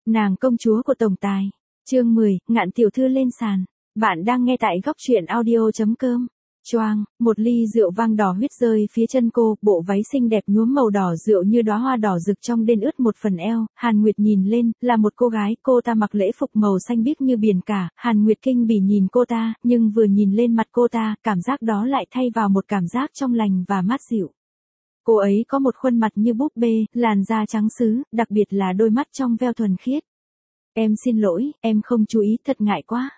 Nàng công chúa của tổng tài. Chương 10, Ngạn tiểu thư lên sàn. Bạn đang nghe tại góc truyện audio.com. Choang, một ly rượu vang đỏ huyết rơi phía chân cô, bộ váy xinh đẹp nhuốm màu đỏ rượu như đóa hoa đỏ rực trong đên ướt một phần eo. Hàn Nguyệt nhìn lên, là một cô gái, cô ta mặc lễ phục màu xanh biếc như biển cả. Hàn Nguyệt kinh bỉ nhìn cô ta, nhưng vừa nhìn lên mặt cô ta, cảm giác đó lại thay vào một cảm giác trong lành và mát dịu. Cô ấy có một khuôn mặt như búp bê, làn da trắng sứ, đặc biệt là đôi mắt trong veo thuần khiết. Em xin lỗi, em không chú ý, thật ngại quá.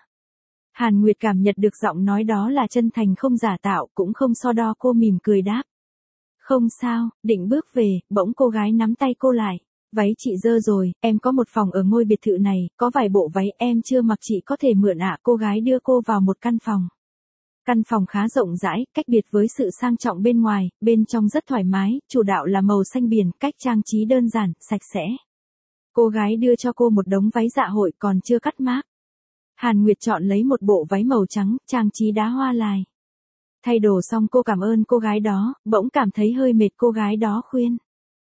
Hàn Nguyệt cảm nhận được giọng nói đó là chân thành không giả tạo, cũng không so đo, cô mỉm cười đáp. Không sao, định bước về, bỗng cô gái nắm tay cô lại. Váy chị dơ rồi, em có một phòng ở ngôi biệt thự này, có vài bộ váy em chưa mặc chị có thể mượn ạ. Cô gái đưa cô vào một căn phòng. Căn phòng khá rộng rãi, cách biệt với sự sang trọng bên ngoài, bên trong rất thoải mái, chủ đạo là màu xanh biển, cách trang trí đơn giản, sạch sẽ. Cô gái đưa cho cô một đống váy dạ hội còn chưa cắt mác. Hàn Nguyệt chọn lấy một bộ váy màu trắng, trang trí đá hoa lài. Thay đồ xong cô cảm ơn cô gái đó, bỗng cảm thấy hơi mệt. Cô gái đó khuyên.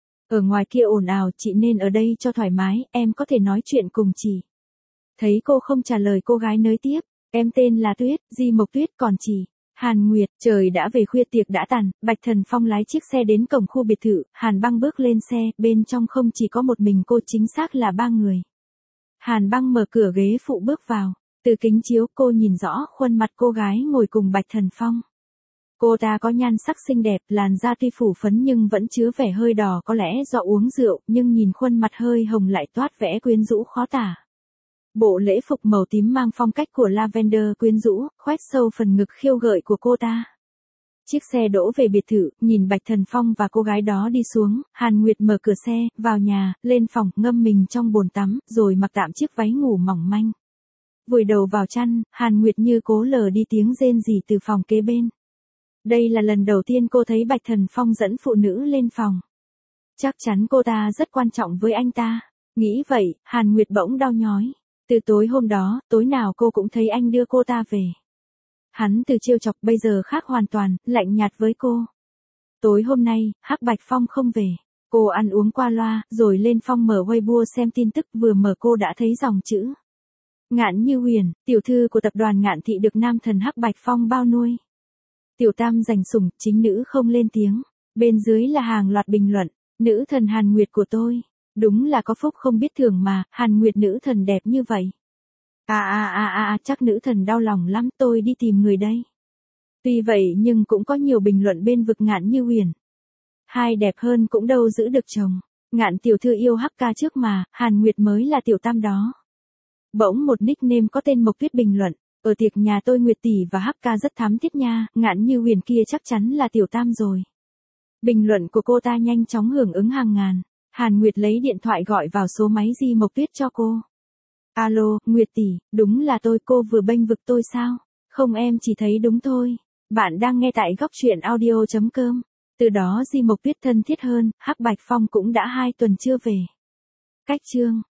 Ở ngoài kia ồn ào, chị nên ở đây cho thoải mái, em có thể nói chuyện cùng chị. Thấy cô không trả lời, cô gái nới tiếp. Em tên là Tuyết, Di Mộc Tuyết, còn chị. Hàn Nguyệt. Trời đã về khuya, tiệc đã tàn, Bạch Thần Phong lái chiếc xe đến cổng khu biệt thự. Hàn Băng bước lên xe, bên trong không chỉ có một mình cô, chính xác là 3 người. Hàn Băng mở cửa ghế phụ bước vào. Từ kính chiếu cô nhìn rõ khuôn mặt cô gái ngồi cùng Bạch Thần Phong. Cô ta có nhan sắc xinh đẹp, làn da tuy phủ phấn nhưng vẫn chứa vẻ hơi đỏ, có lẽ do uống rượu, nhưng nhìn khuôn mặt hơi hồng lại toát vẻ quyến rũ khó tả. Bộ lễ phục màu tím mang phong cách của Lavender quyến rũ, khoét sâu phần ngực khiêu gợi của cô ta. Chiếc xe đỗ về biệt thự, nhìn Bạch Thần Phong và cô gái đó đi xuống, Hàn Nguyệt mở cửa xe, vào nhà, lên phòng, ngâm mình trong bồn tắm, rồi mặc tạm chiếc váy ngủ mỏng manh. Vùi đầu vào chăn, Hàn Nguyệt như cố lờ đi tiếng rên rỉ từ phòng kế bên. Đây là lần đầu tiên cô thấy Bạch Thần Phong dẫn phụ nữ lên phòng. Chắc chắn cô ta rất quan trọng với anh ta. Nghĩ vậy, Hàn Nguyệt bỗng đau nhói. Từ tối hôm đó, tối nào cô cũng thấy anh đưa cô ta về. Hắn từ trêu chọc bây giờ khác hoàn toàn, lạnh nhạt với cô. Tối hôm nay, Hắc Bạch Phong không về. Cô ăn uống qua loa, rồi lên Phong mở Weibo xem tin tức, vừa mở cô đã thấy dòng chữ. Ngạn Như Huyền, tiểu thư của tập đoàn Ngạn Thị được nam thần Hắc Bạch Phong bao nuôi. Tiểu tam giành sủng, chính nữ không lên tiếng. Bên dưới là hàng loạt bình luận. Nữ thần Hàn Nguyệt của tôi. Đúng là có phúc không biết thưởng mà, Hàn Nguyệt nữ thần đẹp như vậy. Chắc nữ thần đau lòng lắm, tôi đi tìm người đây. Tuy vậy nhưng cũng có nhiều bình luận bên vực Ngạn Như Huyền. Hai đẹp hơn cũng đâu giữ được chồng. Ngạn tiểu thư yêu Hắc ca trước mà, Hàn Nguyệt mới là tiểu tam đó. Bỗng một nickname có tên Mộc Tuyết bình luận. Ở tiệc nhà tôi Nguyệt tỷ và Hắc ca rất thắm thiết nha, Ngạn Như Huyền kia chắc chắn là tiểu tam rồi. Bình luận của cô ta nhanh chóng hưởng ứng hàng ngàn. Hàn Nguyệt lấy điện thoại gọi vào số máy Di Mộc Tuyết cho cô. Alo, Nguyệt tỷ, đúng là tôi, cô vừa bênh vực tôi sao? Không, em chỉ thấy đúng thôi. Bạn đang nghe tại góc truyện audio.com. Từ đó Di Mộc Tuyết thân thiết hơn, Hắc Bạch Phong cũng đã 2 tuần chưa về. Cách chương.